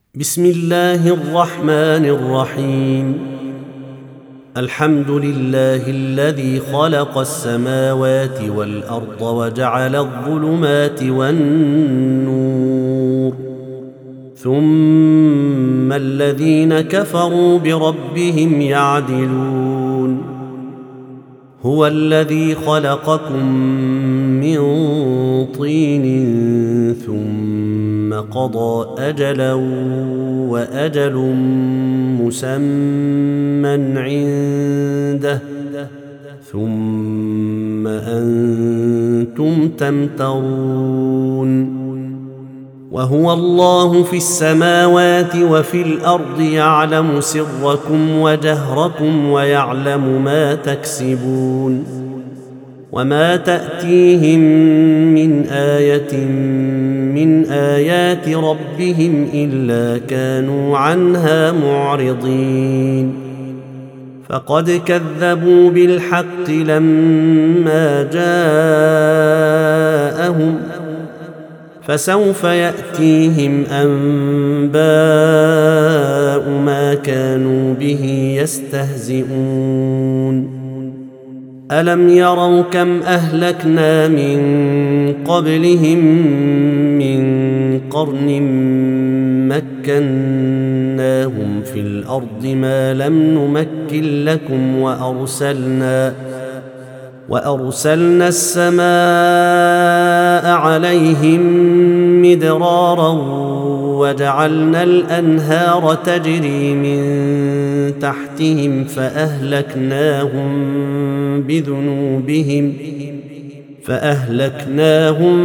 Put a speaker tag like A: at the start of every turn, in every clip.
A: بسم الله الرحمن الرحيم. الحمد لله الذي خلق السماوات والأرض وجعل الظلمات والنور، ثم الذين كفروا بربهم يعدلون. هو الذي خلقكم من طين ثم قضى أجلا وأجل مسمى عنده ثم أنتم تمترون. وهو الله في السماوات وفي الأرض يعلم سركم وجهركم ويعلم ما تكسبون. وما تأتيهم من آية من آيات ربهم إلا كانوا عنها معرضين. فقد كذبوا بالحق لما جاءهم، فسوف يأتيهم أنباء ما كانوا به يستهزئون. ألم يروا كم أهلكنا من قبلهم من قرن مكناهم في الأرض ما لم نمكن لكم، وأرسلنا السماء عليهم مدرارا وجعلنا الأنهار تجري من تحتهم فأهلكناهم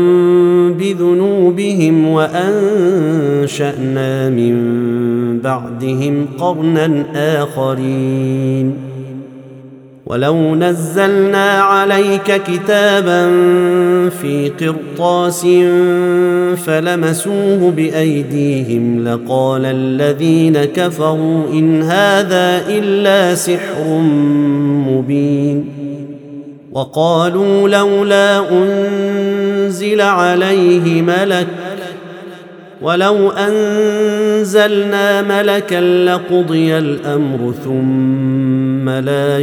A: بذنوبهم وأنشأنا من بعدهم قرنا آخرين. ولو نزلنا عليك كتابا في قرطاس فلمسوه بأيديهم لقال الذين كفروا إن هذا إلا سحر مبين. وقالوا لولا أنزل عليه ملك، ولو أنزلنا ملكا لقضي الأمر ثم لا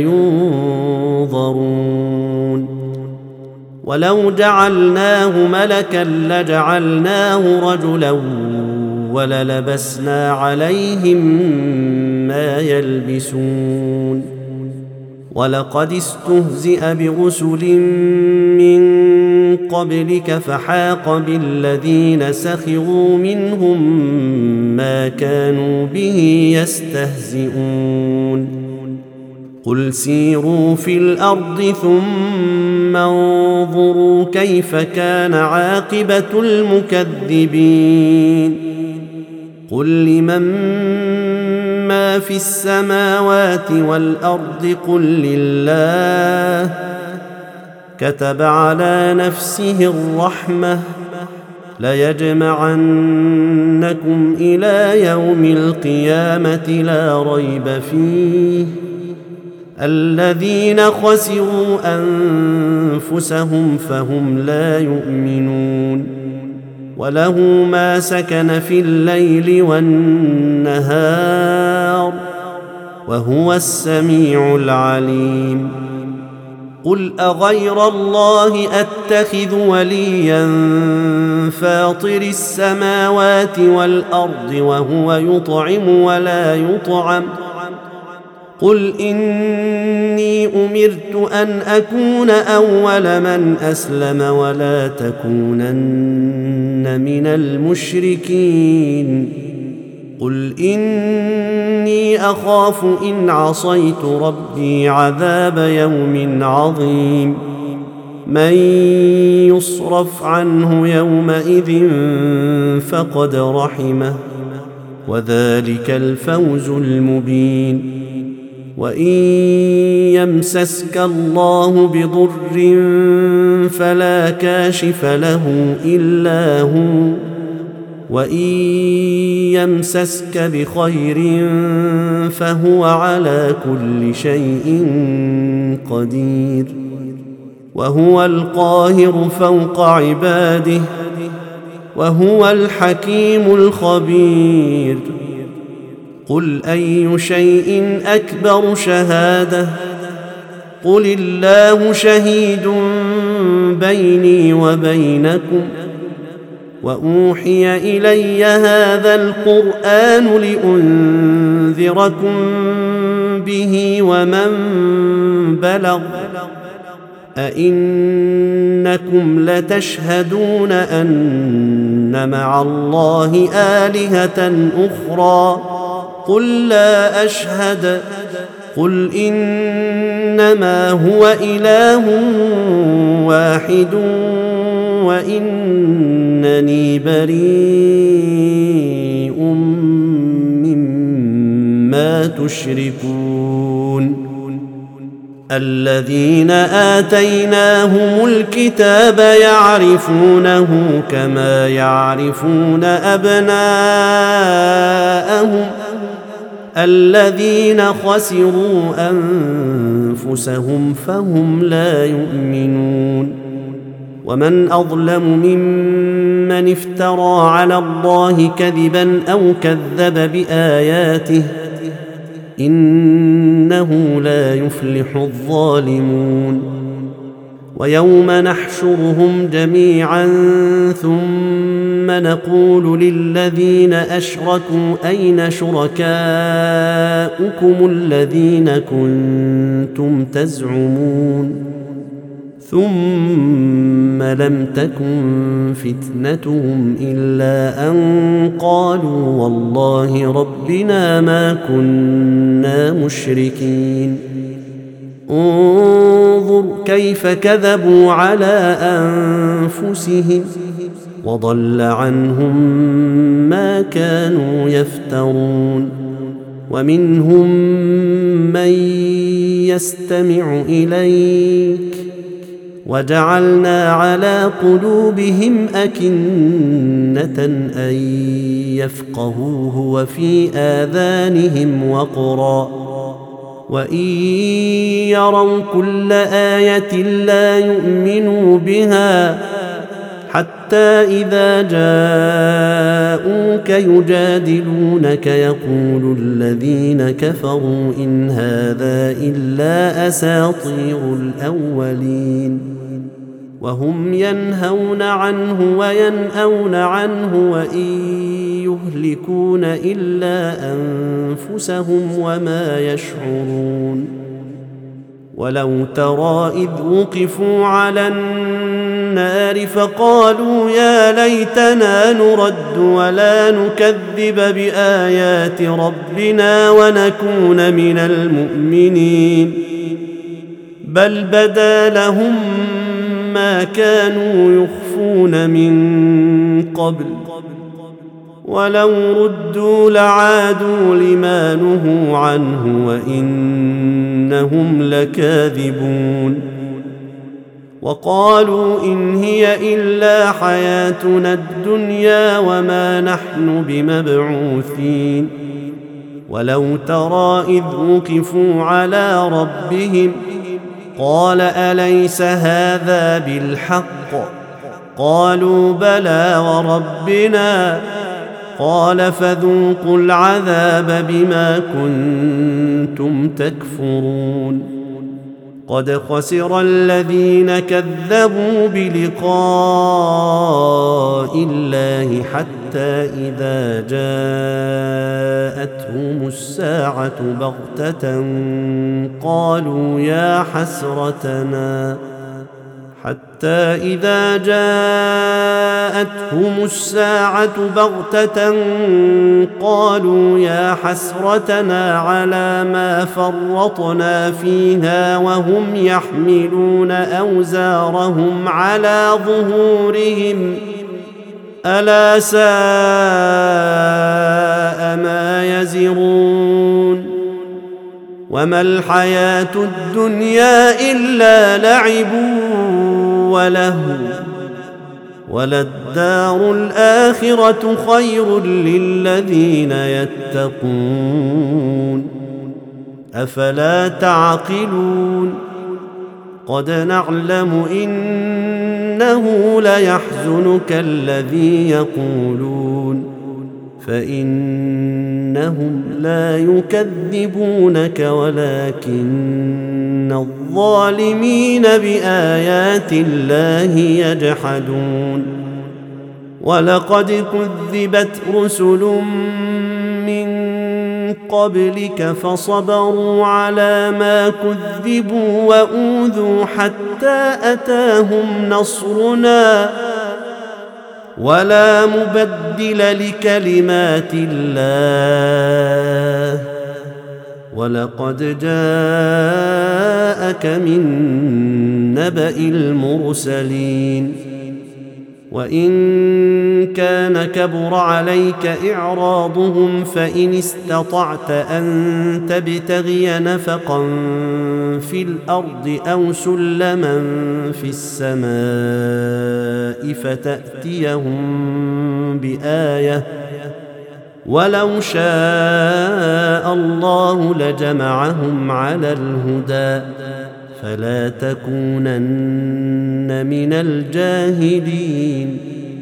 A: ينظرون. ولو جعلناه ملكا لجعلناه رجلا وللبسنا عليهم ما يلبسون. ولقد استهزئ برسل من قبلك فحاق بالذين سخروا منهم ما كانوا به يستهزئون. قل سيروا في الأرض ثم انظروا كيف كان عاقبة المكذبين. قل لمن ما في السماوات والأرض قل لله، كتب على نفسه الرحمة ليجمعنكم إلى يوم القيامة لا ريب فيه. الذين خسروا أنفسهم فهم لا يؤمنون. وله ما سكن في الليل والنهار وهو السميع العليم. قل أغير الله أتخذ وليا فاطر السماوات والأرض وهو يطعم ولا يطعم. قل إني أمرت أن أكون أول من أسلم ولا تكونن من المشركين. قل إني أخاف إن عصيت ربي عذاب يوم عظيم. من يصرف عنه يومئذ فقد رحمه وذلك الفوز المبين. وإن يمسسك الله بضر فلا كاشف له إلا هو، وإن يمسسك بخير فهو على كل شيء قدير. وهو القاهر فوق عباده وهو الحكيم الخبير. قل أي شيء أكبر شهادة قل الله شهيد بيني وبينكم وأوحي إلي هذا القرآن لأنذركم به ومن بلغ أئنكم لتشهدون أن مع الله آلهة أخرى قل لا أشهد قل إنما هو إله واحد وإنني بريء مما تشركون. الذين آتيناهم الكتاب يعرفونه كما يعرفون أبناءهم الذين خسروا أنفسهم فهم لا يؤمنون. ومن أظلم ممن افترى على الله كذبا أو كذب بآياته إنه لا يفلح الظالمون. ويوم نحشرهم جميعا ثم نقول للذين أشركوا أين شركاؤكم الذين كنتم تزعمون ثم لم تكن فتنتهم إلا أن قالوا والله ربنا ما كنا مشركين. انظر كيف كذبوا على أنفسهم وضل عنهم ما كانوا يفترون. ومنهم من يستمع إليك وجعلنا على قلوبهم أكنة أن يفقهوه وفي آذانهم وقرا وإن يروا كل آية لا يؤمنوا بها حتى إذا جاءوك يجادلونك يقول الذين كفروا إن هذا إلا أساطير الأولين وهم ينهون عنه وينأون عنه وإن يهلكون إلا أنفسهم وما يشعرون. ولو ترى إذ وقفوا على النار فقالوا يا ليتنا نرد ولا نكذب بآيات ربنا ونكون من المؤمنين بل بدا لهم ما كانوا يخفون من قبل ولو ردوا لعادوا لما نهوا عنه وإنهم لكاذبون. وقالوا إن هي إلا حياتنا الدنيا وما نحن بمبعوثين. ولو ترى إذ وقفوا على ربهم قال أليس هذا بالحق قالوا بلى وربنا قال فذوقوا العذاب بما كنتم تكفرون. قد خسر الذين كذبوا بلقاء الله حتى إذا جاءتهم الساعة بغتة قالوا يا حسرتنا على ما فرطنا فيها وهم يحملون أوزارهم على ظهورهم ألا ساء ما يزرون. وما الحياة الدنيا إلا لعب ولهو وللدار الآخرة خير للذين يتقون أفلا تعقلون. قد نعلم إن إنه ليحزنك الذي يقولون فإنهم لا يكذبونك ولكن الظالمين بآيات الله يجحدون ولقد كذبت رسل من قبلك فصبروا على ما كذبوا وأوذوا حتى أتاهم نصرنا ولا مبدل لكلمات الله ولقد جاءك من نبأ المرسلين وإن كان كبر عليك إعراضهم فإن استطعت أن تبتغي نفقا في الأرض أو سلما في السماء فتأتيهم بآية ولو شاء الله لجمعهم على الهدى فلا تكونن من الجاهلين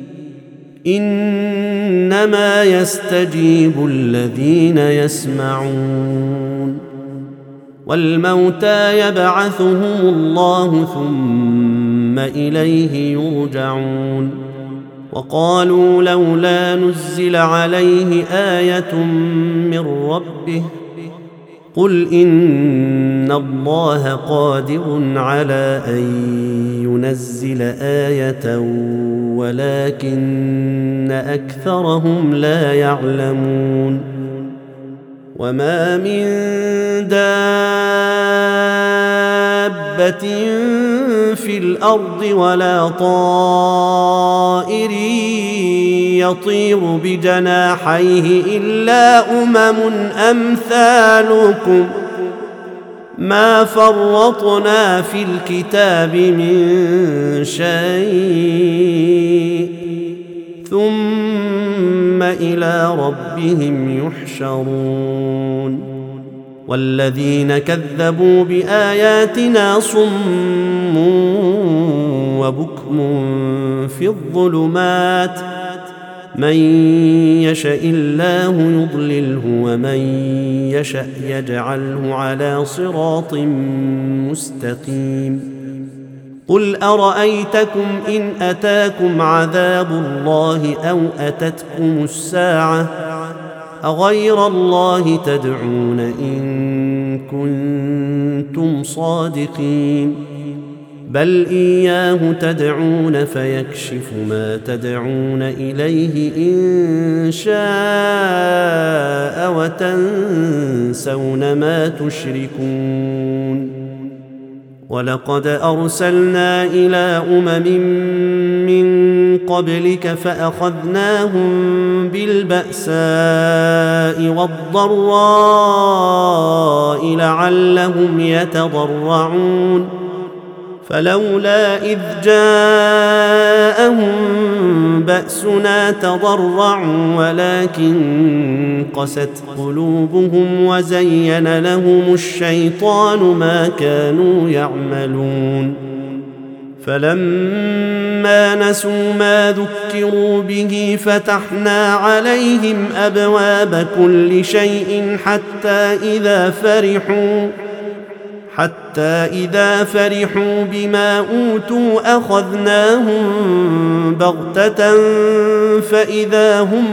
A: إنما يستجيب الذين يسمعون والموتى يبعثهم الله ثم إليه يرجعون وقالوا لولا نزل عليه آية من ربه قل إن الله قادر على أن ينزل آية ولكن أكثرهم لا يعلمون وما من دابة في الأرض ولا طائر يطير بجناحيه إلا أمثالكم ما فرطنا في الكتاب من شيء ثم إلى ربهم يحشرون والذين كذبوا بآياتنا صم وبكم في الظلمات من يشاء الله يضلله ومن يشاء يجعله على صراط مستقيم قل أرأيتكم إن أتاكم عذاب الله أو أتتكم الساعة أغير الله تدعون إن كنتم صادقين بل إياه تدعون فيكشف ما تدعون إليه إن شاء وتنسون ما تشركون ولقد أرسلنا إلى من قبلك فأخذناهم بالبأساء والضراء لعلهم يتضرعون فلولا إذ جاءهم بأسنا تضرعوا ولكن قست قلوبهم وزين لهم الشيطان ما كانوا يعملون فلما نسوا ما ذكروا به فتحنا عليهم أبواب كل شيء حتى إذا فرحوا بما أوتوا أخذناهم بغتة فإذا هم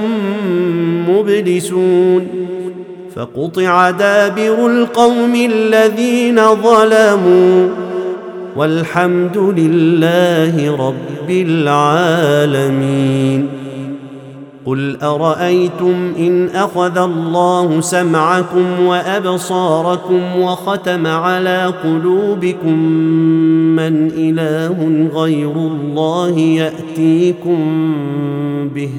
A: مبلسون فقطع دابر القوم الذين ظلموا والحمد لله رب العالمين قل أرأيتم إن أخذ الله سمعكم وأبصاركم وختم على قلوبكم من إله غير الله يأتيكم به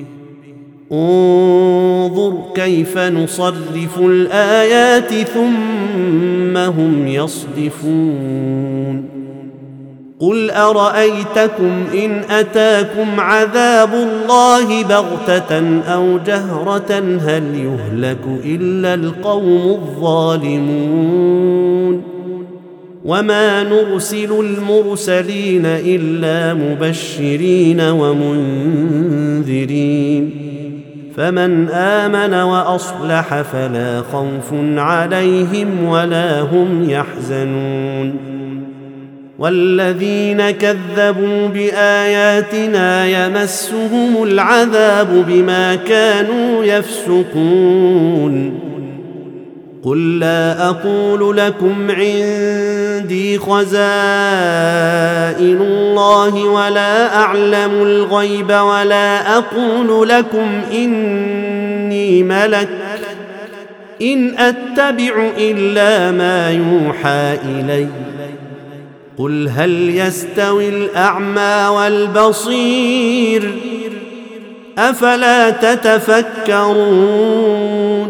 A: انظر كيف نصرف الآيات ثم هم يصدفون قل أرأيتكم إن أتاكم عذاب الله بغتة أو جهرة هل يهلك إلا القوم الظالمون وما نرسل المرسلين إلا مبشرين ومنذرين فمن آمن وأصلح فلا خوف عليهم ولا هم يحزنون والذين كذبوا بآياتنا يمسهم العذاب بما كانوا يفسقون قل لا أقول لكم عندي خزائن الله ولا أعلم الغيب ولا أقول لكم إني ملك إن أتبع إلا ما يوحى إلي قل هل يستوي الأعمى والبصير أفلا تتفكرون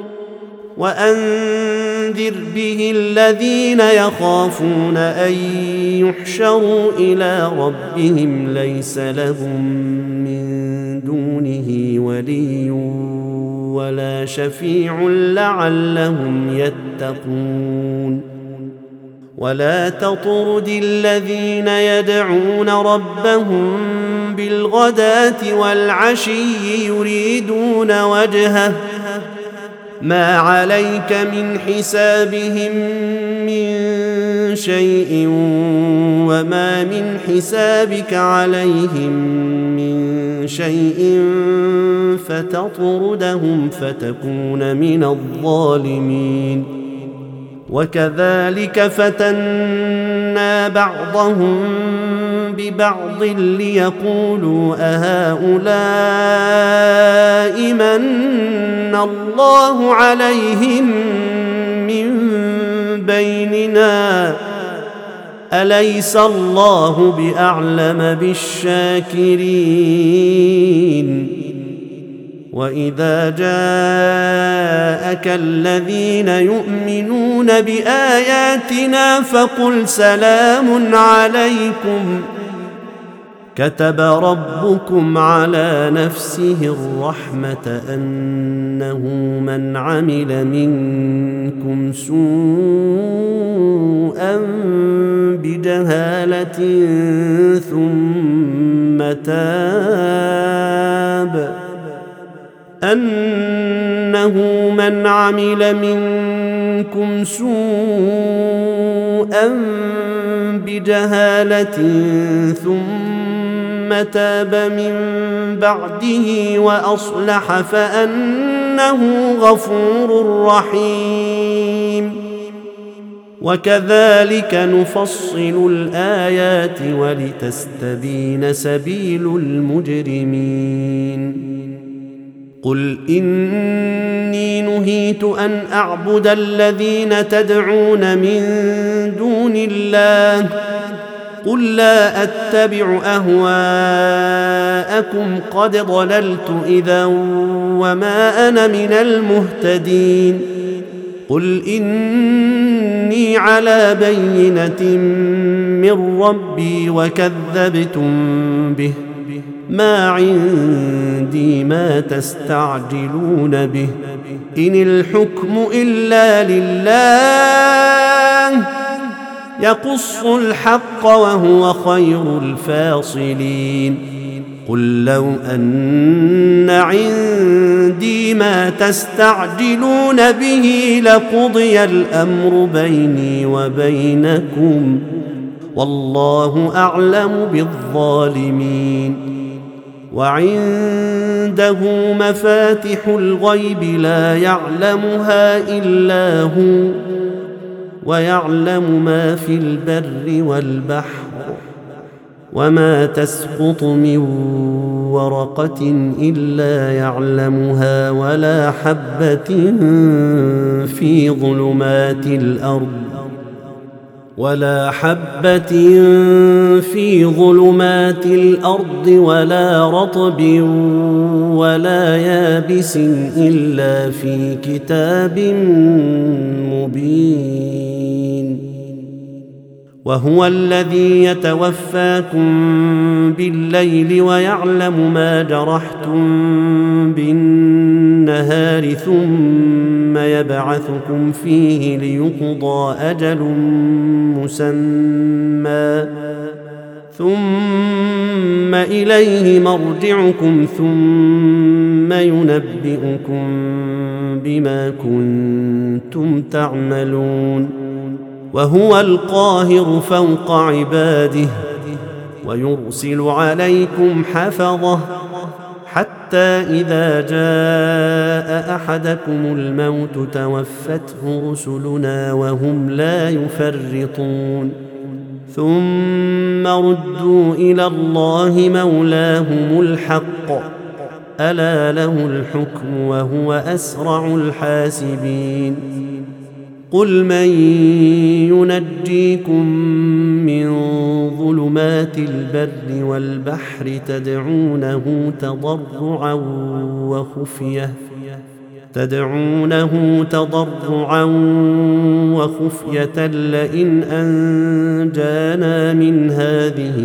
A: وأنذر به الذين يخافون أن يحشروا إلى ربهم ليس لهم من دونه ولي ولا شفيع لعلهم يتقون ولا تطرد الذين يدعون ربهم بالغداة والعشي يريدون وجهه ما عليك من حسابهم من شيء وما من حسابك عليهم من شيء فتطردهم فتكون من الظالمين وكذلك فتنا بعضهم ببعض ليقولوا أهؤلاء من الله عليهم من بيننا أليس الله بأعلم بالشاكرين وإذا جاءك الذين يؤمنون بآياتنا فقل سلام عليكم كتب ربكم على نفسه الرحمة أنه من عمل منكم سوءا بجهالة ثم تاب أنه من عمل منكم سوءا بجهالة ثم تاب من بعده وأصلح فأنه غفور رحيم وكذلك نفصل الآيات ولتستبين سبيل المجرمين قل إني نهيت أن أعبد الذين تدعون من دون الله قل لا أتبع أهواءكم قد ضللت إذا وما أنا من المهتدين قل إني على بينة من ربي وكذبتم به ما عندي ما تستعجلون به إن الحكم إلا لله يقص الحق وهو خير الفاصلين قل لو أن عندي ما تستعجلون به لقضي الأمر بيني وبينكم والله أعلم بالظالمين وعنده مفاتح الغيب لا يعلمها إلا هو ويعلم ما في البر والبحر وما تسقط من ورقة إلا يعلمها ولا حبة في ظلمات الأرض ولا رطب ولا يابس إلا في كتاب مبين وهو الذي يتوفاكم بالليل ويعلم ما جرحتم بالنهار ثم يبعثكم فيه ليقضى أجل مسمى ثم إليه مرجعكم ثم ينبئكم بما كنتم تعملون. وهو القاهر فوق عباده ويرسل عليكم حفظه حتى إذا جاء أحدكم الموت توفته رسلنا وهم لا يفرطون ثم ردوا إلى الله مولاهم الحق ألا له الحكم وهو أسرع الحاسبين. قل من ينجيكم من ظلمات البر والبحر تدعونه تضرعا وخفية لئن أنجانا من هذه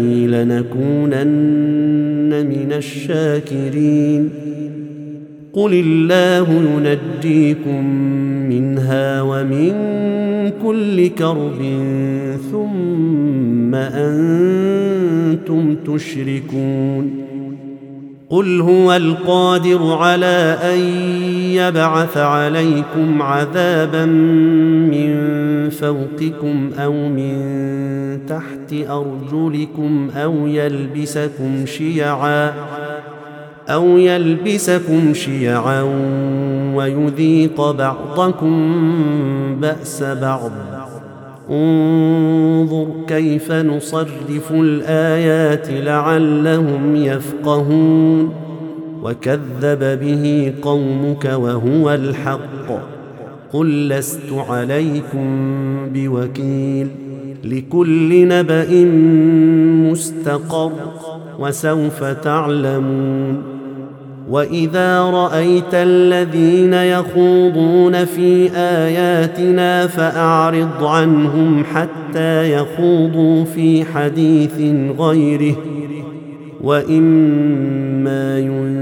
A: لنكونن من الشاكرين. قل الله ينجيكم منها ومن كل كرب ثم أنتم تشركون. قل هو القادر على أن يبعث عليكم عذابا من فوقكم أو من تحت أرجلكم أو يلبسكم شيعا ويذيق بعضكم بأس بعض. انظر كيف نصرف الآيات لعلهم يفقهون. وكذب به قومك وهو الحق. قل لست عليكم بوكيل. لكل نبأ مستقر وسوف تعلمون. وإذا رأيت الذين يخوضون في آياتنا فأعرض عنهم حتى يخوضوا في حديث غيره وإما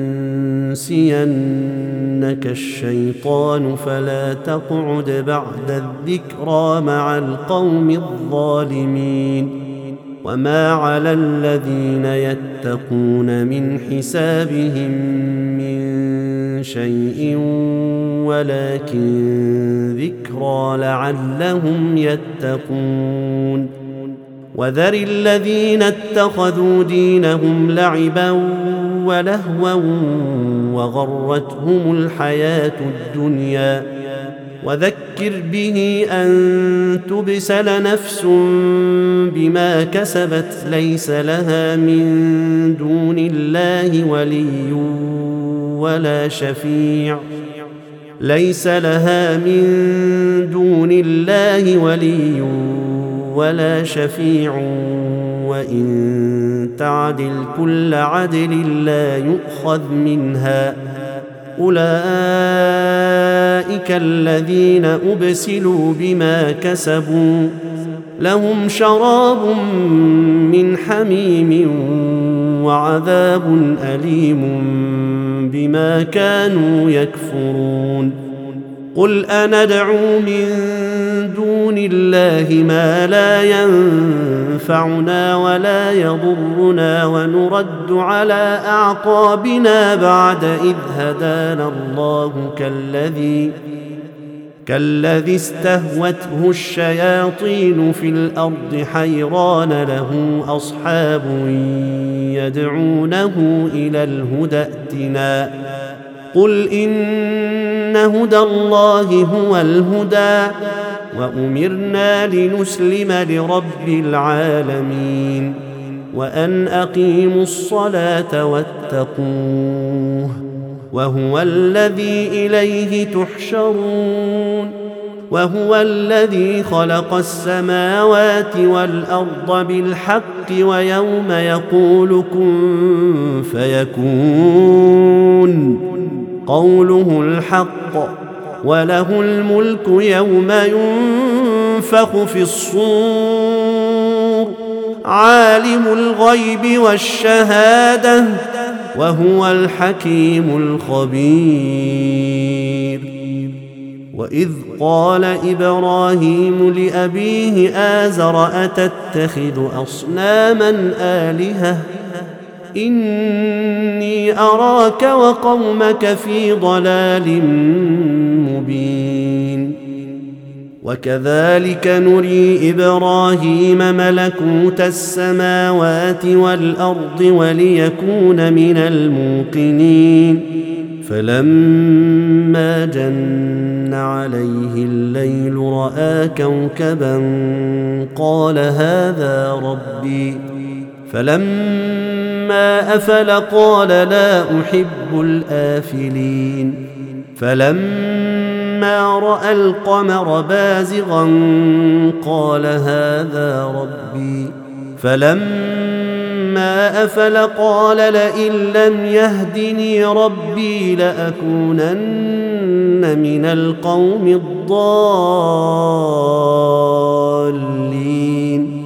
A: ينسينك الشيطان فلا تقعد بعد الذكرى مع القوم الظالمين. وما على الذين يتقون من حسابهم من شيء ولكن ذكرى لعلهم يتقون. وذر الذين اتخذوا دينهم لعبا ولهوا وغرتهم الحياة الدنيا وذكر به أن تبسل نفس بما كسبت ليس لها من دون الله ولي ولا شفيع وإن تعدل كل عدل لا يؤخذ منها. أولئك الذين أبسلوا بما كسبوا لهم شراب من حميم وعذاب أليم بما كانوا يكفرون. قل أندعو من دون الله ما لا ينفعنا ولا يضرنا ونرد على أعقابنا بعد إذ هدانا الله كالذي استهوته الشياطين في الأرض حيران له أصحاب يدعونه إلى الهدى ائتنا. قل إن هدى الله هو الهدى وأمرنا لنسلم لرب العالمين وأن أقيموا الصلاة واتقوه وهو الذي إليه تحشرون. وهو الذي خلق السماوات والأرض بالحق ويوم يقول كن فيكون قوله الحق وله الملك يوم ينفخ في الصور عالم الغيب والشهادة وهو الحكيم الخبير. وإذ قال إبراهيم لأبيه آزر أتتخذ أصناما آلهة إني أراك وقومك في ضلال مبين. وكذلك نري إبراهيم ملكوت السماوات والأرض وليكون من الموقنين. فلما جن عليه الليل رأى كوكبا قال هذا ربي. فلما أفل قال لا أحب الآفلين. فلما رأى القمر بازغا قال هذا ربي. فلما أفل قال لئن لم يهدني ربي لأكونن من القوم الضالين.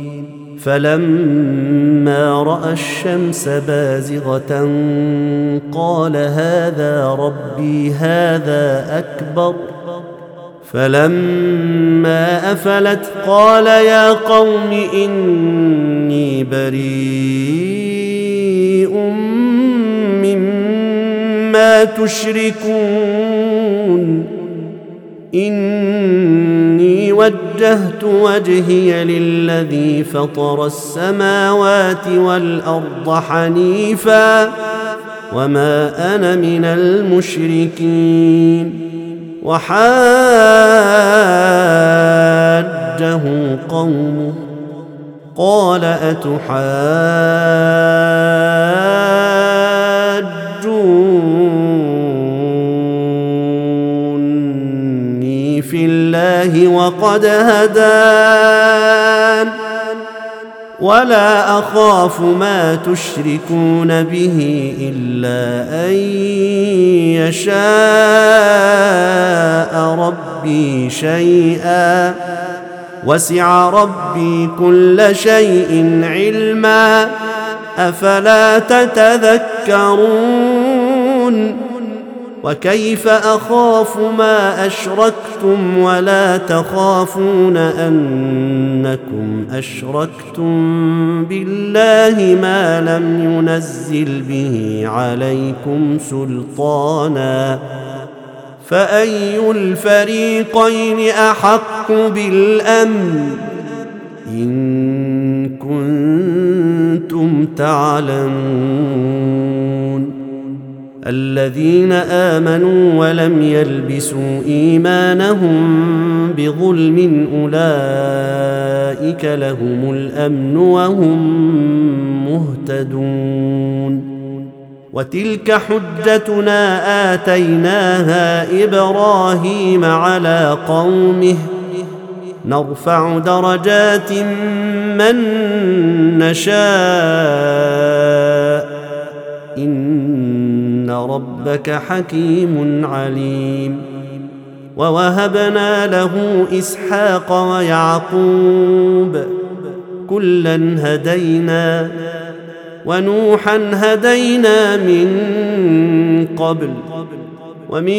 A: فلما رأى الشمس بازغة قال هذا ربي هذا أكبر. فلما أفلت قال يا قوم إني بريء مما تشركون إني وجهت وجهي للذي فطر السماوات والأرض حنيفا وما أنا من المشركين. وحاجه قومه قال أتحاجوني في الله وقد هدان ولا أخاف ما تشركون به إلا أن يشاء ربي شيئا وسع ربي كل شيء علما أفلا تتذكرون. وكيف أخاف ما أشركتم ولا تخافون أنكم أشركتم بالله ما لم ينزل به عليكم سلطانا فأي الفريقين أحق بالأمن إن كنتم تعلمون. الذين آمنوا ولم يلبسوا إيمانهم بظلم أولئك لهم الأمن وهم مهتدون. وتلك حجتنا آتيناها إبراهيم على قومه نرفع درجات من نشاء إن ربك حكيم عليم. ووهبنا له إسحاق ويعقوب كلا هدينا ونوحا هدينا من قبل ومن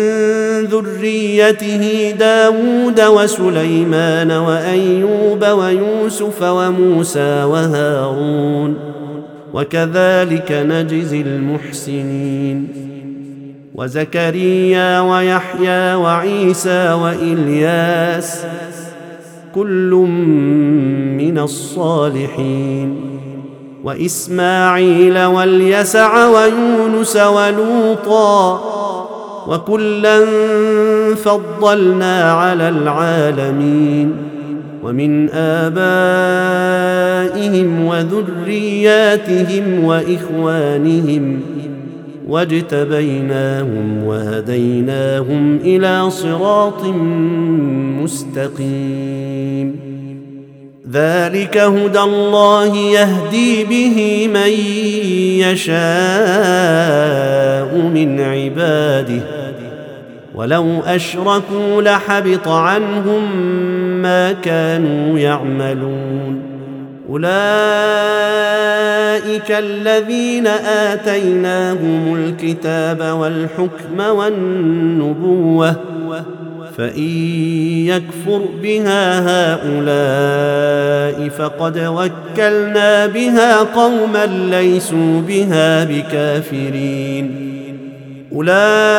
A: ذريته داود وسليمان وأيوب ويوسف وموسى وهارون وكذلك نجزي المحسنين. وزكريا ويحيى وعيسى وإلياس كل من الصالحين. وإسماعيل واليسع ويونس ولوطا وكلا فضلنا على العالمين. ومن آبائهم وذرياتهم وإخوانهم واجتبيناهم وهديناهم إلى صراط مستقيم. ذلك هدى الله يهدي به من يشاء من عباده ولو أشركوا لحبط عنهم ما كانوا يعملون. أولئك الذين آتيناهم الكتاب والحكم والنبوة فإن يكفر بها هؤلاء فقد وكلنا بها قوما ليسوا بها بكافرين أولئك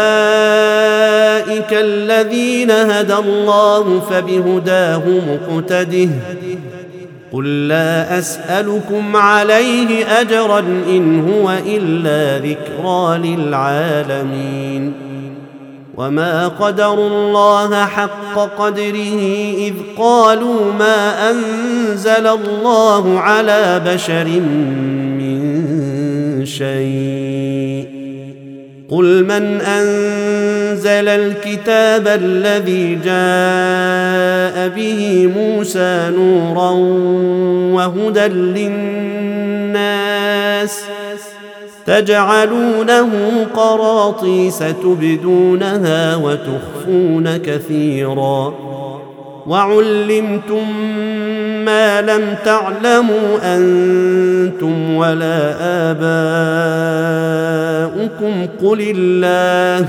A: الذين هدى الله فبهداه مقتده قل لا أسألكم عليه أجرا إن هو إلا ذكرى للعالمين وما قدروا الله حق قدره إذ قالوا ما أنزل الله على بشر من شيء قل من أنزل الكتاب الذي جاء به موسى نورا وهدى للناس تجعلونه قراطيس تبدونها وتخفون كثيرا وعلمتم ما لم تعلموا أنتم ولا آباؤكم قل الله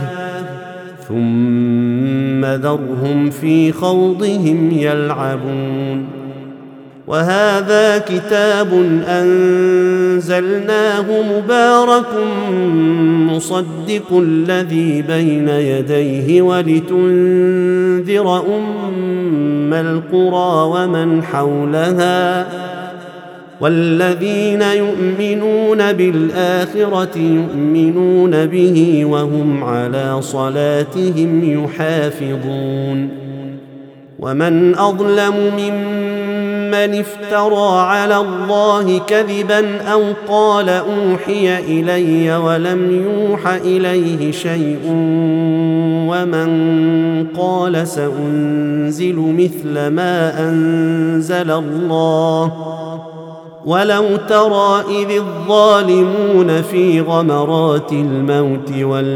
A: ثم ذرهم في خوضهم يلعبون وهذا كتاب أنزلناه مبارك مصدق الذي بين يديه ولتنذر أم القرى ومن حولها والذين يؤمنون بالآخرة يؤمنون به وهم على صلاتهم يحافظون ومن أظلم ممن افترى على الله كذبا أو قال أوحي إلي ولم يوح إليه شيء ومن قال سأنزل مثل ما أنزل الله ولو ترى إذ الظالمون في غمرات الموت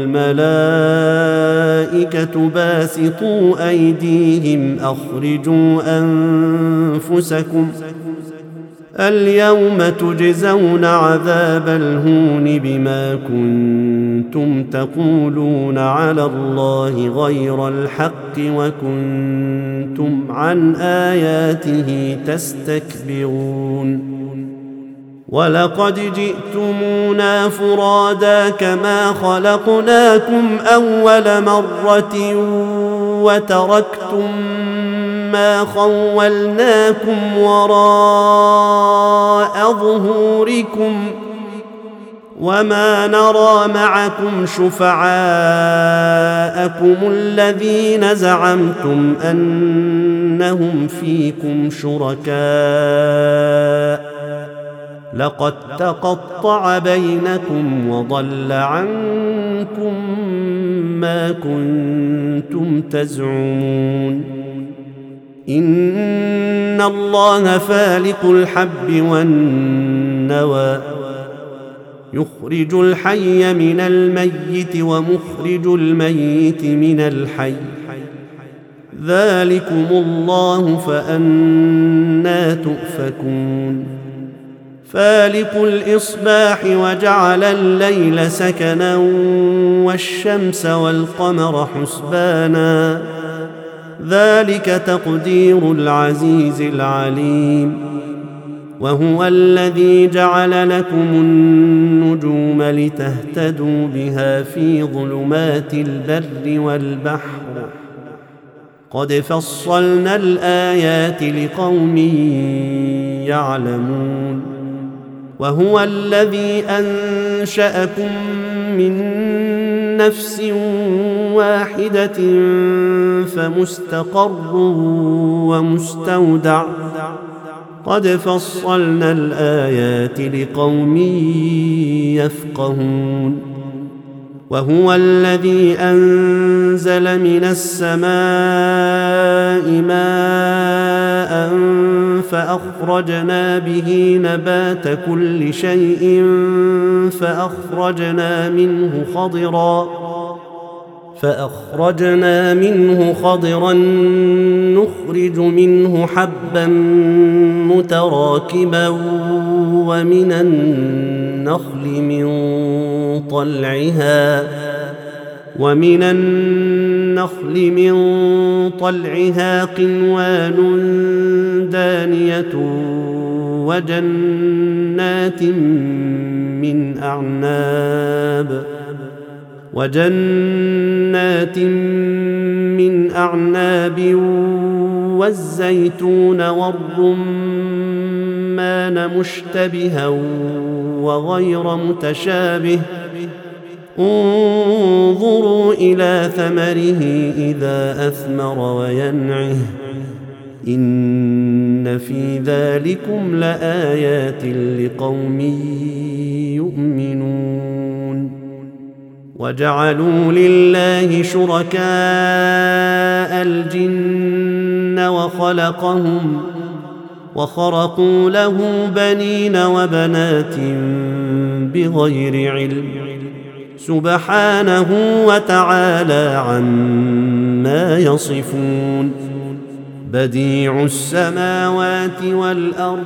A: والملائكة باسطوا أيديهم أخرجوا أنفسكم اليوم تجزون عذاب الهون بما كنتم تقولون على الله غير الحق وكنتم عن آياته تستكبرون ولقد جئتمونا فرادا كما خلقناكم أول مرة وتركتم ما خولناكم وراء ظهوركم وما نرى معكم شفعاءكم الذين زعمتم أنهم فيكم شركاء لقد تقطع بينكم وضل عنكم ما كنتم تزعمون إن الله فالق الحب والنوى يخرج الحي من الميت ومخرج الميت من الحي ذلكم الله فأنى تؤفكون فالق الإصباح وجعل الليل سكنا والشمس والقمر حسبانا ذلك تقدير العزيز العليم وهو الذي جعل لكم النجوم لتهتدوا بها في ظلمات البر والبحر قد فصلنا الآيات لقوم يعلمون وهو الذي أنشأكم من نفس واحدة فمستقر ومستودع قد فصلنا الآيات لقوم يفقهون وهو الذي أنزل من السماء ماء فأخرجنا به نبات كل شيء فأخرجنا منه خضرا نخرج منه حبا متراكبا ومن النخل من طلعها قنوان دانية وجنات من أعناب والزيتون والرمان مشتبها وغير متشابه انظروا إلى ثمره إذا أثمر وينعه إن في ذلكم لآيات لقوم يؤمنون وجعلوا لله شركاء الجن وخرقوا له بنين وبنات بغير علم سبحانه وتعالى عما يصفون بديع السماوات والأرض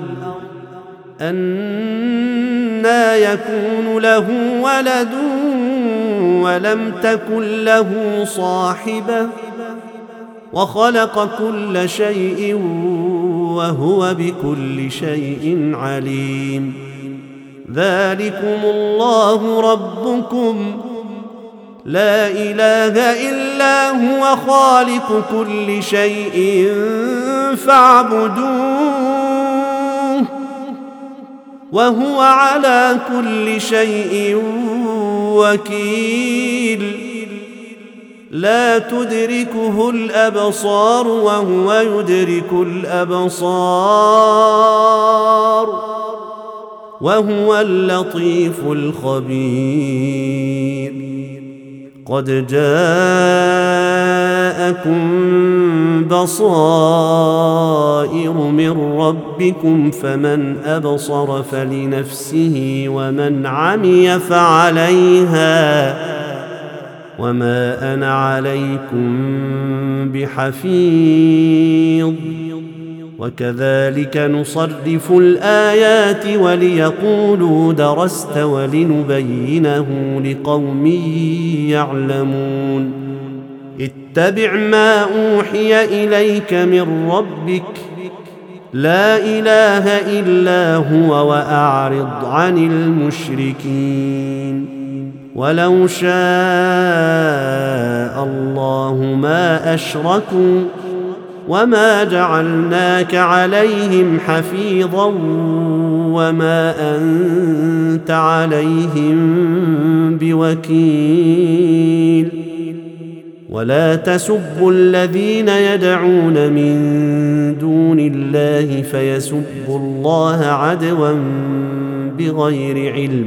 A: أنى يكون له ولد ولم تكن له صاحبة وخلق كل شيء وهو بكل شيء عليم ذلكم الله ربكم لا إله إلا هو خالق كل شيء فاعبدوه وهو على كل شيء وكيل لا تدركه الأبصار وهو يدرك الأبصار وهو اللطيف الخبير قد جاءكم بصائر من ربكم فمن أبصر فلنفسه ومن عمي فعليها وما أنا عليكم بحفيظ وكذلك نصرف الآيات وليقولوا درست ولنبينه لقوم يعلمون اتبع ما أوحي إليك من ربك لا إله إلا هو وأعرض عن المشركين ولو شاء الله ما أشركوا وما جعلناك عليهم حفيظا وما أنت عليهم بوكيل ولا تسبوا الذين يدعون من دون الله فيسبوا الله عدوا بغير علم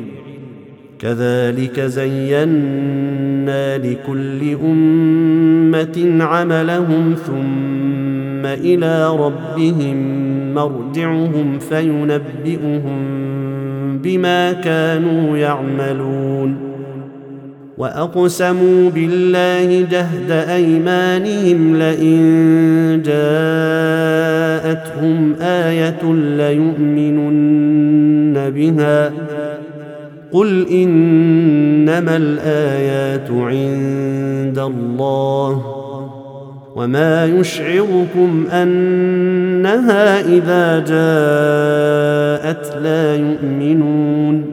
A: كذلك زينا لكل أمة عملهم ثم إلى ربهم مرجعهم فينبئهم بما كانوا يعملون وأقسموا بالله جهد أيمانهم لئن جاءتهم آية ليؤمنن بها قل إنما الآيات عند الله وما يشعركم أنها إذا جاءت لا يؤمنون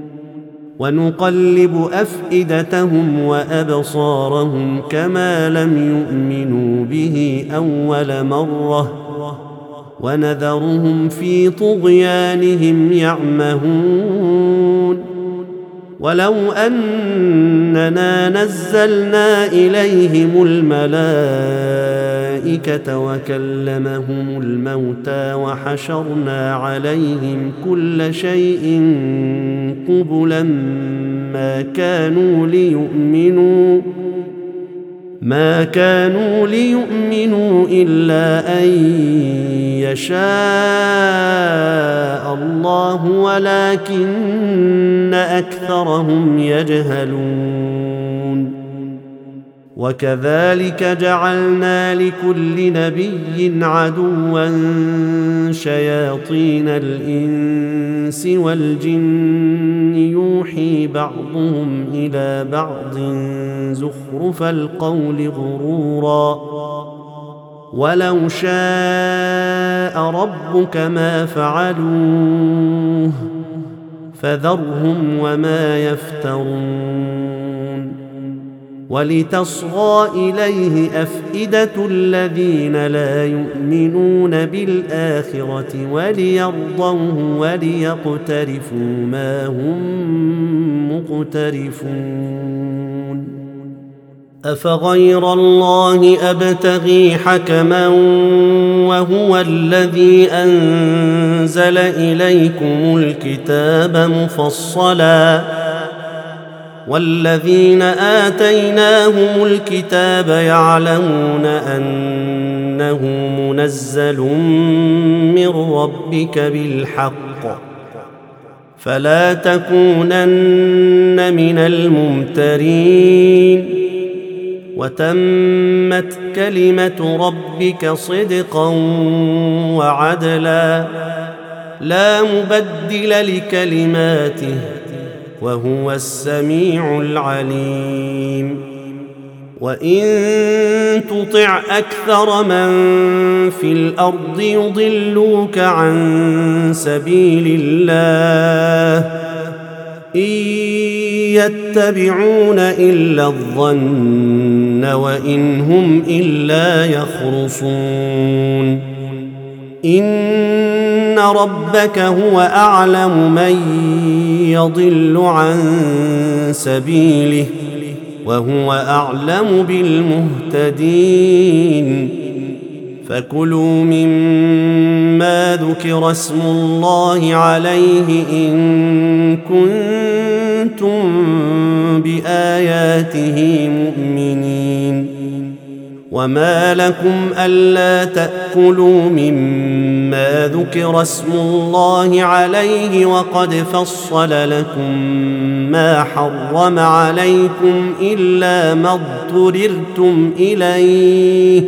A: ونقلب أفئدتهم وأبصارهم كما لم يؤمنوا به أول مرة ونذرهم في طغيانهم يعمهون ولو أننا نزلنا إليهم الملائكة وكلمهم الموتى وحشرنا عليهم كل شيء قبلا ما كانوا ليؤمنوا إلا أن يشاء الله ولكن أكثرهم يجهلون وكذلك جعلنا لكل نبي عدوا شياطين الإنس والجن يوحي بعضهم إلى بعض زخرف القول غرورا ولو شاء ربك ما فعلوه فذرهم وما يفترون ولتصغى إليه أفئدة الذين لا يؤمنون بالآخرة وليرضوه وليقترفوا ما هم مقترفون أفغير الله أبتغي حكما وهو الذي أنزل إليكم الكتاب مفصلا والذين آتيناهم الكتاب يعلمون أنه منزل من ربك بالحق فلا تكونن من الممترين وتمت كلمة ربك صدقا وعدلا لا مبدل لكلماته وهو السميع العليم وإن تطع أكثر من في الأرض يضلوك عن سبيل الله إن يتبعون إلا الظن وإن هم إلا يخرصون إن ربك هو أعلم من يضل عن سبيله وهو أعلم بالمهتدين فكلوا مما ذكر اسم الله عليه إن كنتم بآياته مؤمنين وما لكم ألا تأكلوا مما ذكر اسم الله عليه وقد فصل لكم ما حرم عليكم إلا ما اضطررتم إليه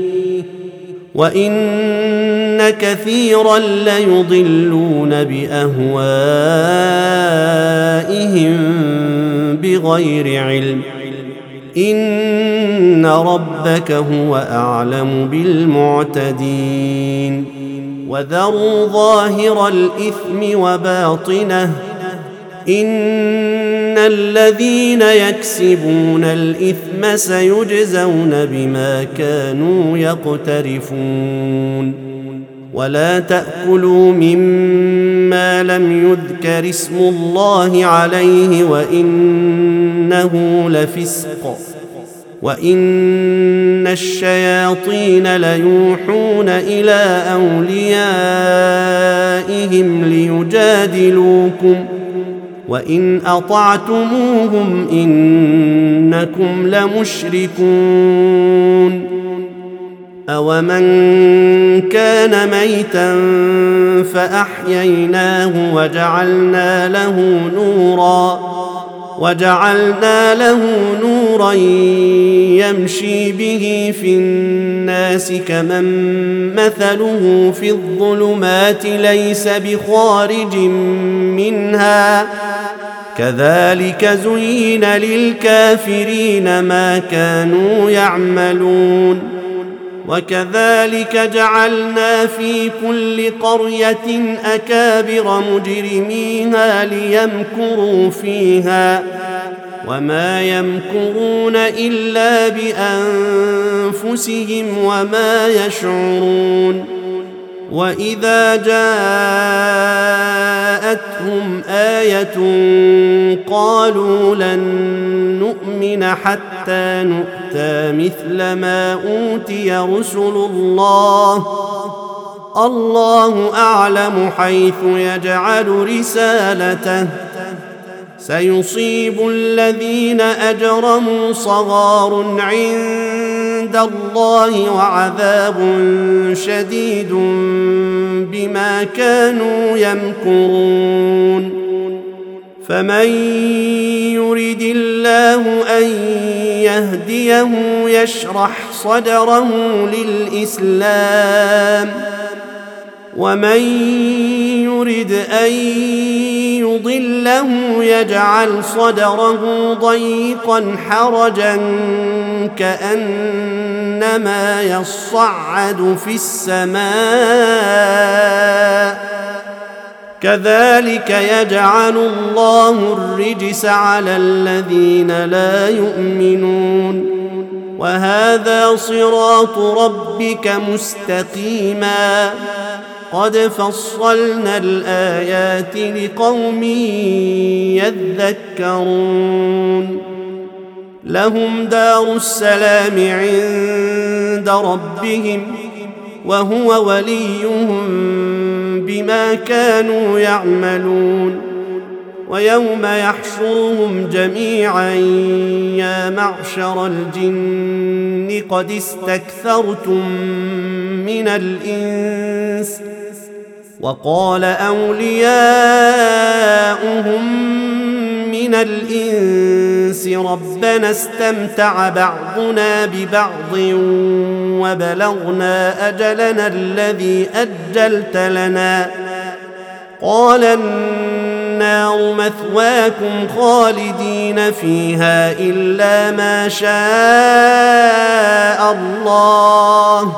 A: وإن كثيرا ليضلون بأهوائهم بغير علم إن ربك هو أعلم بالمعتدين وذروا ظاهر الإثم وباطنه إن الذين يكسبون الإثم سيجزون بما كانوا يقترفون ولا تأكلوا مما لم يذكر اسم الله عليه وإنه لفسق وإن الشياطين ليوحون إلى أوليائهم ليجادلوكم وإن أطعتموهم إنكم لمشركون أومن كان ميتا فأحييناه وجعلنا له نورا يمشي به في الناس كمن مثله في الظلمات ليس بخارج منها كذلك زين للكافرين ما كانوا يعملون وكذلك جعلنا في كل قرية أكابر مجرميها ليمكروا فيها وما يمكرون إلا بأنفسهم وما يشعرون وإذا جاءتهم آية قالوا لن نؤمن حتى نؤتى مثل ما أوتي رسل الله أعلم حيث يجعل رسالته سيصيب الذين أجرموا صغار عند الله وعذاب شديد بما كانوا يمكرون فمن يرد الله أن يهديه يشرح صدره للإسلام ومن يرد أن يضله يجعل صدره ضيقا حرجا كأنما يصعد في السماء كذلك يجعل الله الرجس على الذين لا يؤمنون وهذا صراط ربك مستقيما قد فصلنا الآيات لقوم يذكرون لهم دار السلام عند ربهم وهو وليهم بما كانوا يعملون ويوم يحشرهم جميعا يا معشر الجن قد استكثرتم من الإنس وقال أولياؤهم من الإنس ربنا استمتع بعضنا ببعض وبلغنا أجلنا الذي أجلت لنا قال النار مثواكم خالدين فيها إلا ما شاء الله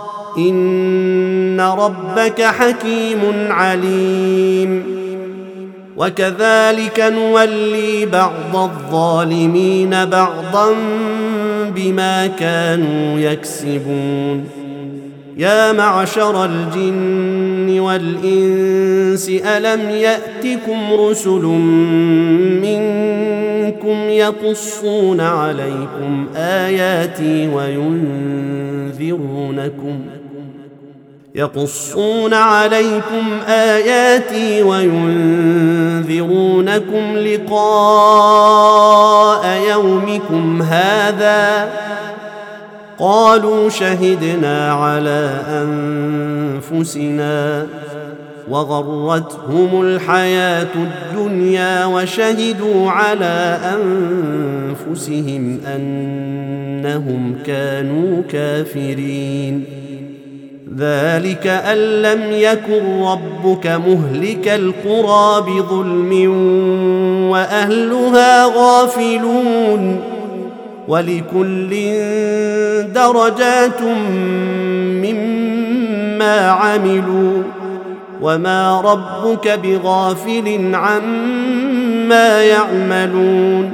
A: إن ربك حكيم عليم وكذلك نولي بعض الظالمين بعضا بما كانوا يكسبون يا معشر الجن والإنس ألم يأتكم رسل منكم يقصون عليكم آياتي وينذرونكم لقاء يومكم هذا قالوا شهدنا على أنفسنا وغرتهم الحياة الدنيا وشهدوا على أنفسهم أنهم كانوا كافرين ذلك أن لم يكن ربك مهلك القرى بظلم وأهلها غافلون ولكل درجات مما عملوا وما ربك بغافل عما يعملون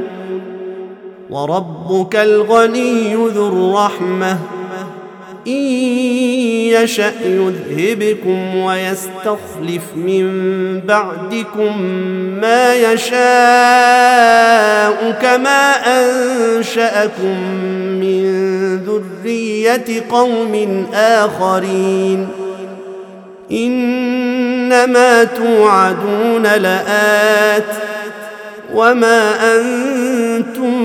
A: وربك الغني ذو الرحمة إن يشأ يذهبكم ويستخلف من بعدكم ما يشاء كما أنشأكم من ذرية قوم آخرين إنما توعدون لآت وما أنتم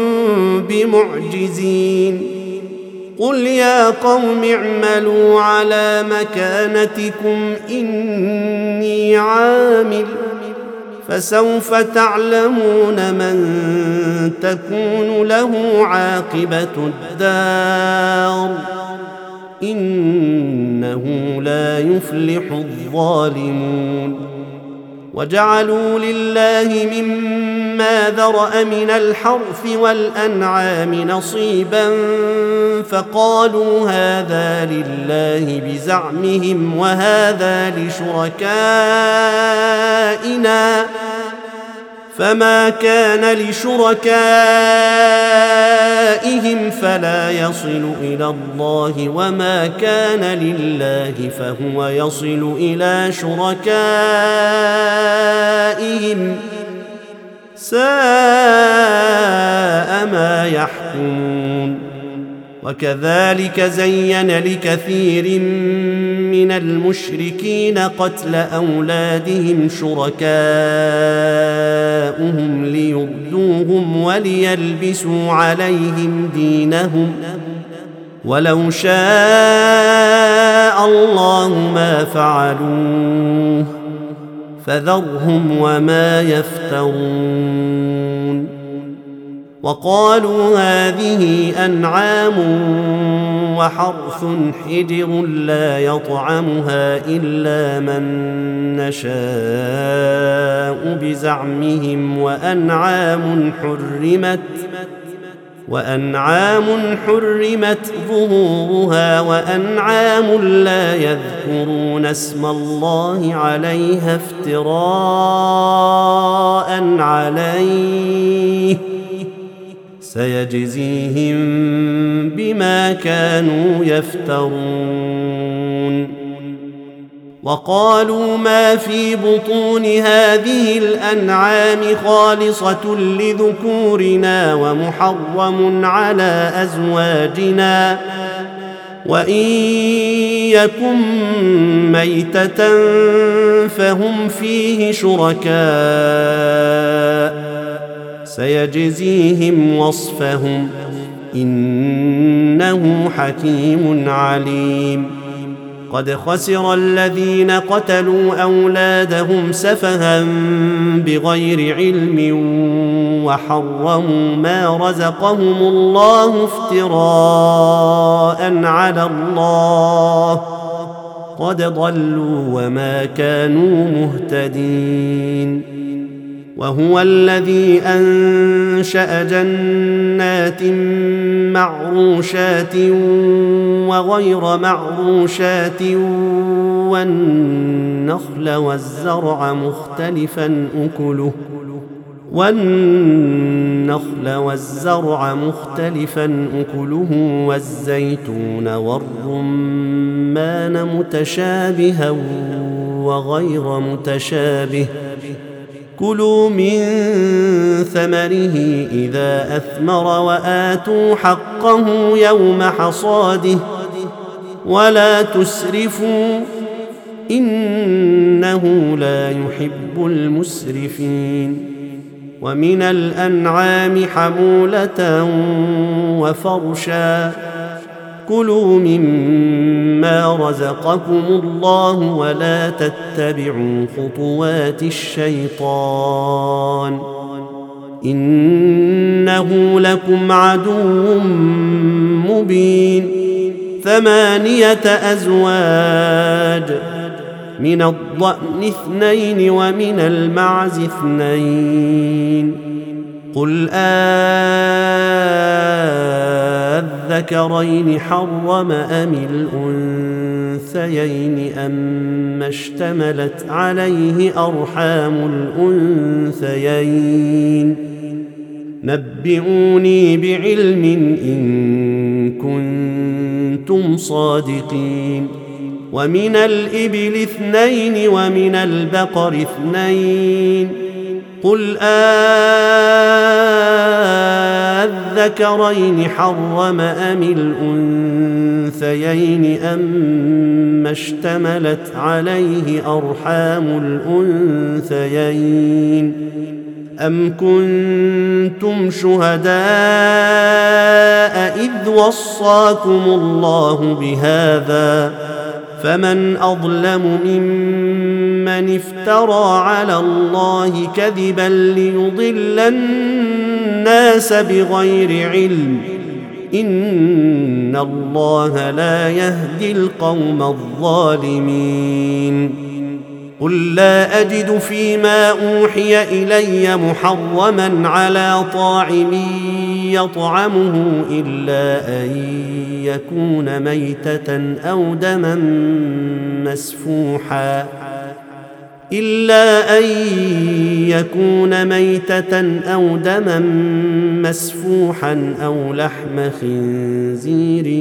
A: بمعجزين قل يا قوم اعملوا على مكانتكم إني عامل فسوف تعلمون من تكون له عاقبة الدار إنه لا يفلح الظالمون وجعلوا لله مما ذرأ من الحرث والأنعام نصيبا فقالوا هذا لله بزعمهم وهذا لشركائنا فما كان لشركائهم فلا يصل إلى الله وما كان لله فهو يصل إلى شركائهم ساء ما يحكمون وكذلك زين لكثير من المشركين قتل أولادهم شركاؤهم ليردوهم وليلبسوا عليهم دينهم ولو شاء الله ما فعلوه فذرهم وما يفترون وقالوا هذه أنعام وحرث حجر لا يطعمها إلا من نشاء بزعمهم وأنعام حرمت ظهورها وأنعام لا يذكرون اسم الله عليها افتراء عليه سيجزيهم بما كانوا يفترون. وقالوا ما في بطون هذه الأنعام خالصة لذكورنا ومحرم على أزواجنا وإن يكن ميتة فهم فيه شركاء سيجزيهم وصفهم إنه حكيم عليم. قد خسر الذين قتلوا أولادهم سفها بغير علم وحرموا ما رزقهم الله افتراء على الله قد ضلوا وما كانوا مهتدين. وهو الذي أنشأ جنات معروشات وغير معروشات والنخل والزرع مختلفا أكله والزيتون والرمان متشابها وغير متشابه كلوا من ثمره إذا أثمر وآتوا حقه يوم حصاده ولا تسرفوا إنه لا يحب المسرفين. ومن الأنعام حمولة وفرشا كلوا مما رزقكم الله ولا تتبعوا خطوات الشيطان إنه لكم عدو مبين. 8 أزواج من الضأن 2 ومن المعز 2 قل الذكرين حرم أم الأنثيين أما اشتملت عليه أرحام الأنثيين نبئوني بعلم إن كنتم صادقين. ومن الإبل 2 ومن البقر 2 قل الذكرين حرم أم الأنثيين أما اشتملت عليه أرحام الأنثيين أم كنتم شهداء إذ وصاكم الله بهذا فمن أظلم ممن افترى على الله كذبا ليضل الناس بغير علم إن الله لا يهدي القوم الظالمين. قل لا أجد فيما أوحي إلي محرما على طاعم يطعمه إلا أن يكون ميتة أو دما مسفوحا أو لحم خنزير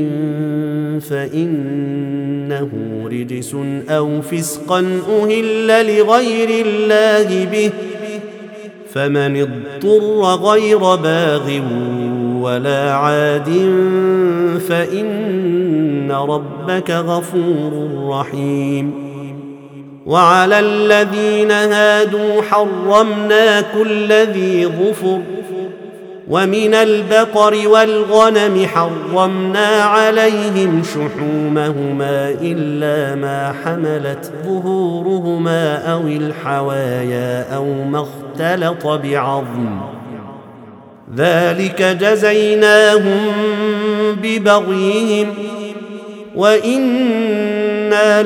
A: فإنه رجس أو فسقا أهل لغير الله به فمن اضطر غير باغ ولا عاد فإن ربك غفور رحيم. وعلى الذين هادوا حرمنا كل ذي ظفر ومن البقر والغنم حرمنا عليهم شحومهما إلا ما حملت ظهورهما أو الحوايا أو ما اختلط بعظم ذلك جزيناهم ببغيهم وإنا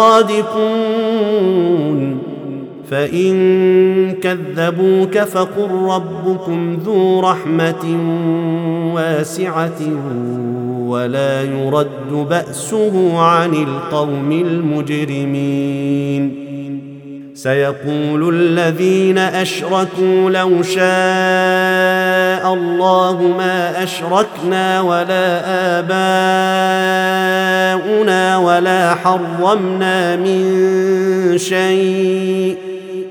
A: لصادقون فإن كذبوك فقل ربكم ذو رحمة واسعة ولا يرد بأسه عن القوم المجرمين سيقول الذين أشركوا لو شاء الله ما أشركنا ولا آباؤنا ولا حرمنا من شيء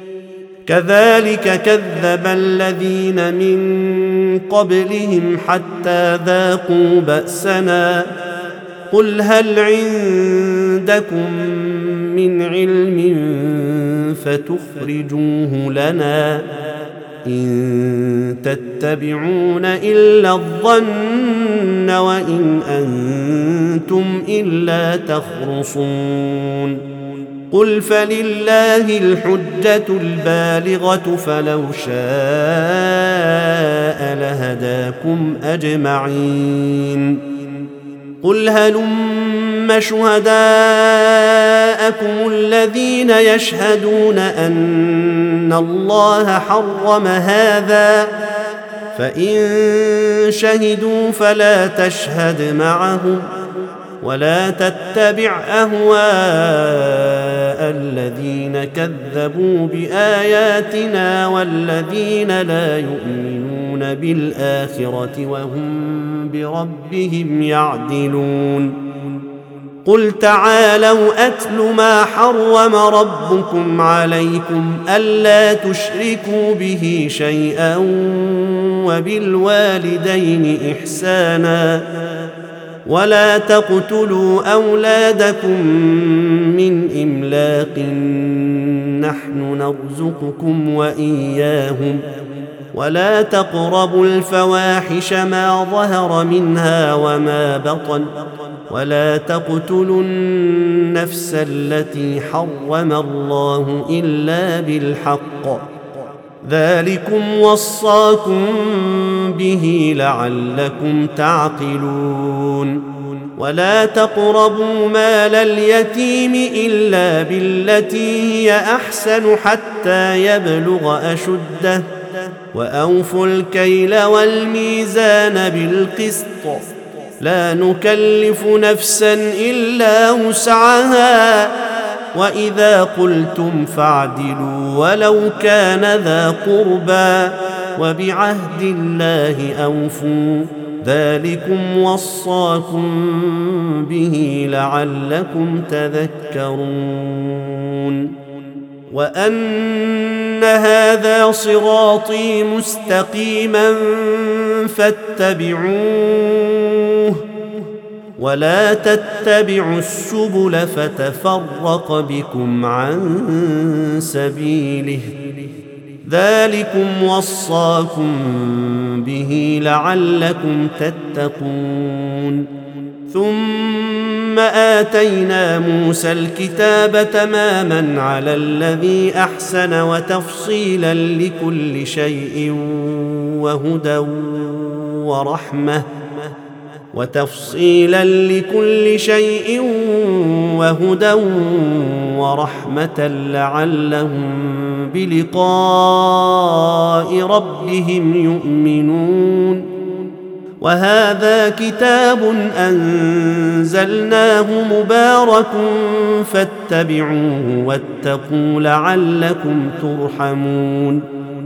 A: كذلك كذب الذين من قبلهم حتى ذاقوا بأسنا قل هل عندكم من علم فتخرجوه لنا إن تتبعون إلا الظن وإن أنتم إلا تخرصون قل فلله الحجة البالغة فلو شاء لهداكم أجمعين قل هلم شهداءكم الذين يشهدون أن الله حرم هذا فإن شهدوا فلا تشهد معهم ولا تتبع أهواء الذين كذبوا بآياتنا والذين لا يؤمنون بالآخرة وهم بربهم يعدلون قل تعالوا أتل ما حرم ربكم عليكم ألا تشركوا به شيئا وبالوالدين إحسانا ولا تقتلوا أولادكم من إملاق نحن نرزقكم وإياهم ولا تقربوا الفواحش ما ظهر منها وما بطن ولا تقتلوا النفس التي حرم الله إلا بالحق ذلكم وصاكم به لعلكم تعقلون ولا تقربوا مال اليتيم إلا بالتي هي أحسن حتى يبلغ أشده وأوفوا الكيل والميزان بالقسط لا نكلف نفسا إلا وسعها وإذا قلتم فاعدلوا ولو كان ذا قربى وبعهد الله أوفوا ذلكم وصاكم به لعلكم تذكرون وأن هذا صراطي مستقيما فاتبعوه ولا تتبعوا السبل فتفرق بكم عن سبيله ذلكم وصاكم به لعلكم تتقون ثم آتينا موسى الكتاب تماما على الذي أحسن وتفصيلا لكل شيء وهدى ورحمة لعلهم بلقاء ربهم يؤمنون وهذا كتاب أنزلناه مبارك فاتبعوه واتقوا لعلكم ترحمون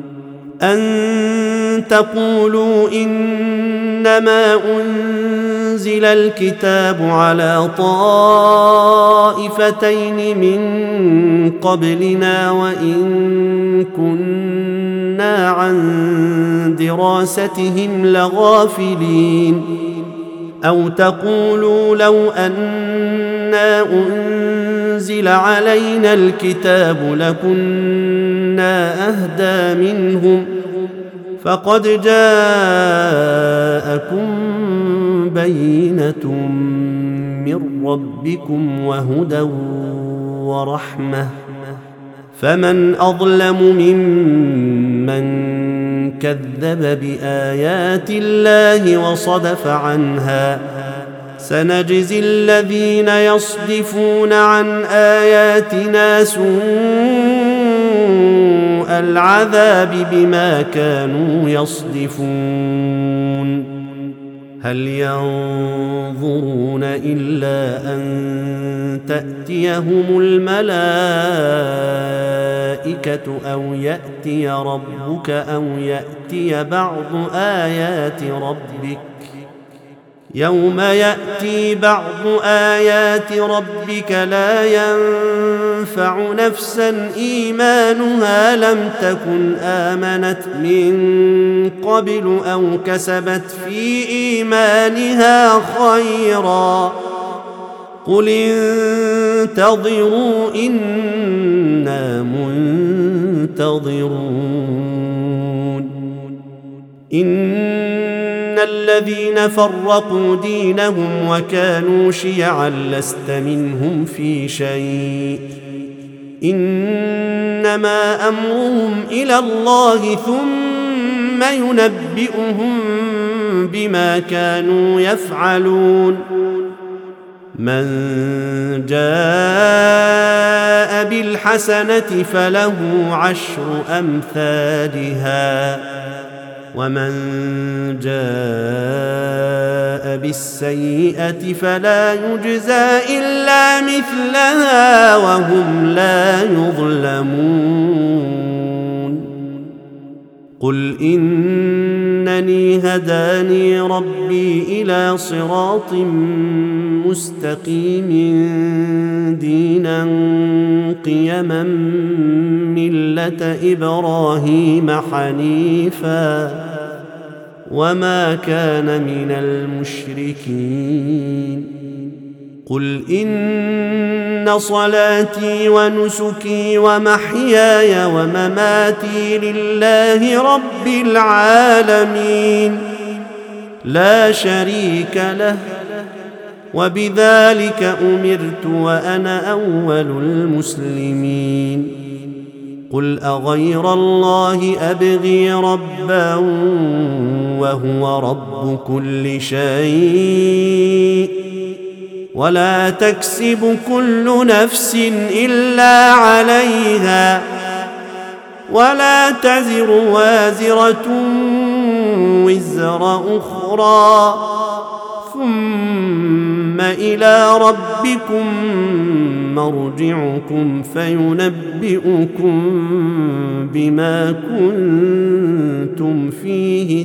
A: أن تقولوا إنما أنزل الكتاب على طائفتين من قبلنا وإن كنا عن دراستهم لغافلين أو تقولوا لو أنا أنزل علينا الكتاب لكنا أهدى منهم فقد جاءكم بينة من ربكم وهدى ورحمة فمن أظلم ممن كذب بآيات الله وصدف عنها سنجزي الذين يصدفون عن آياتنا سوء العذاب بما كانوا يصدفون هل ينظرون إلا أن تأتيهم الملائكة أو يأتي ربك أو يأتي بعض آيات ربك يوم يأتي بعض آيات ربك لا ينفع نفسا إيمانها لم تكن آمنت من قبل أو كسبت في إيمانها خيرا قل انتظروا إنا منتظرون إن الذين فرقوا دينهم وكانوا شيعا لست منهم في شيء إنما أمرهم إلى الله ثم ينبئهم بما كانوا يفعلون من جاء بالحسنة فله عشر أمثالها ومن جاء بالسيئة فلا يجزى إلا مثلها وهم لا يظلمون قل إنني هداني ربي إلى صراط مستقيم دينا قيما ملة إبراهيم حنيفا وما كان من المشركين قل إن صلاتي ونسكي ومحياي ومماتي لله رب العالمين لا شريك له وبذلك أمرت وأنا أول المسلمين قل أغير الله أبغي ربا وهو رب كل شيء ولا تكسب كل نفس إلا عليها ولا تزر وازرة وزر أخرى ثم إلى ربكم مرجعكم فينبئكم بما كنتم فيه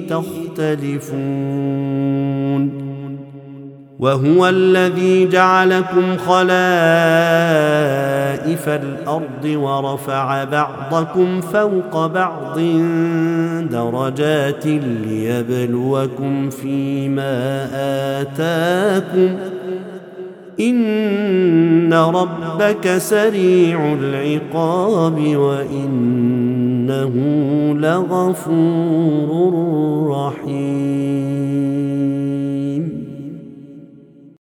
A: تختلفون وهو الذي جعلكم خلائف الأرض ورفع بعضكم فوق بعض درجات ليبلوكم فيما آتاكم إن ربك سريع العقاب وإنه لغفور رحيم